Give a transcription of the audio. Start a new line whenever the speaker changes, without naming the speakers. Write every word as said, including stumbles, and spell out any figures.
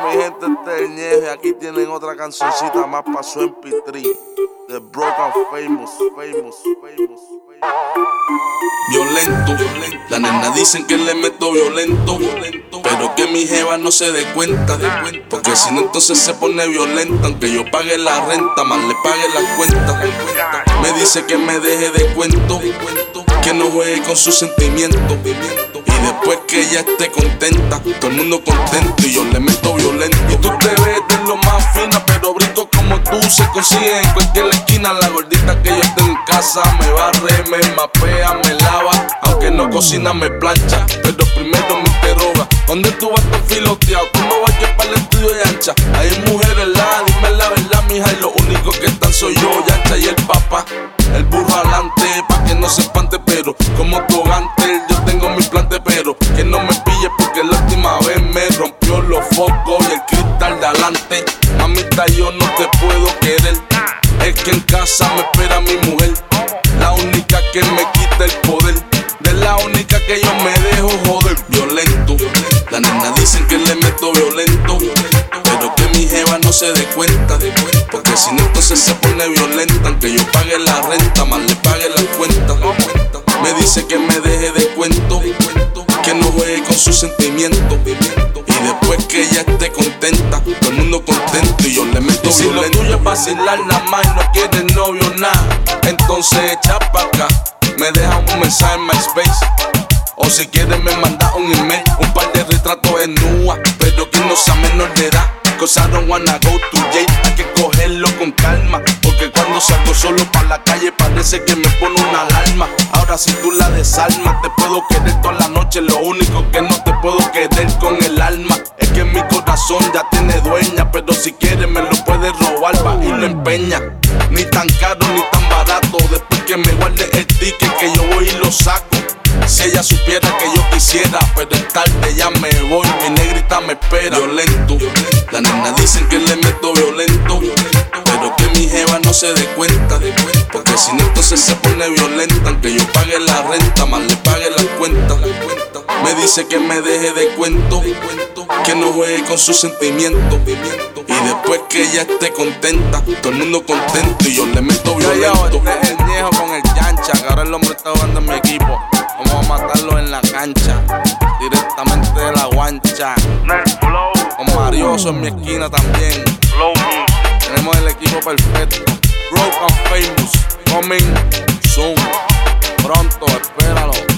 mi gente, este es el Ñejo y aquí tienen otra cancioncita más pa' su M P tres de Broken Famous, Famous, Famous,
Violento, la nena dicen que le meto violento, pero que mi jeva no se dé cuenta, porque si no entonces se pone violenta. Aunque yo pague la renta, más le pague la cuenta. Me dice que me deje de cuento, que no juegue con sus sentimientos, y después que ella esté contenta, todo el mundo contento y yo le meto violento. Y tú te ves de lo más fina, pero brinco como tú se consigue en cualquier esquina. La gordita que yo tengo en casa me barre, me mapea, me lava, aunque no cocina me plancha, pero primero me interroga: ¿dónde tú vas tan filoteado? Tú no vayas para el estudio de ancha. Hay mujeres la, dime la verdad, mija, y lo único que están soy yo, Yancha y el papá. El burro adelante, pa' que no se espante, pero como togante yo tengo mi plante, pero que no me pille porque la última vez me rompió los focos y el cristal de adelante. Mamita, yo no te puedo querer, es que en casa me espera mi mujer, la única que me quita el poder, de la única que yo me dejo joder. Violento, la nena dicen que le meto violento, pero que mi jeva no se dé cuenta, porque si no entonces se pone violenta. Aunque yo pague la renta, más le pague la cuenta. Me dice que me deje de cuento, que no juegue con sus sentimientos, y después que ella esté contenta, todo el mundo contento y yo le meto violento. Si lo tuyo es vacilar nada más y no quieres novio nada, entonces echa pa' acá, me deja un mensaje en MySpace, o si quieres me manda un email, un par de retratos en nua, pero que no sea menor de edad. Cause I don't wanna go to jail, hay que cogerlo con calma, porque cuando salgo solo pa' la calle parece que me pone una alarma. Ahora si tú la desarmas, te puedo querer toda la noche, lo único que no te puedo querer con el alma es que mi corazón ya tiene dueña, pero si quieres me lo puedes robar, va y lo empeña. Ni tan caro ni tan barato, después que me guarde el ticket que yo voy y lo saco. Si ella supiera que yo quisiera, pero es tarde, ya me voy, mi negrita me espera. Violento, la nena dicen que le meto violento, pero que mi jeva no se dé cuenta, porque si no entonces se pone violenta. Aunque yo pague la renta, más le pague la cuenta. Me dice que me deje de cuento, que no juegue con sus sentimientos, y después que ella esté contenta, todo el mundo contento y yo le meto violento.
Yo, yo, este es el Ñejo con el Yancha, que ahora el hombre está jugando en mi equipo. Vamos a matarlo en la cancha, directamente de la guancha. Con Marioso en mi esquina también. Tenemos el equipo perfecto. Broken Famous, coming soon. Pronto, espéralo.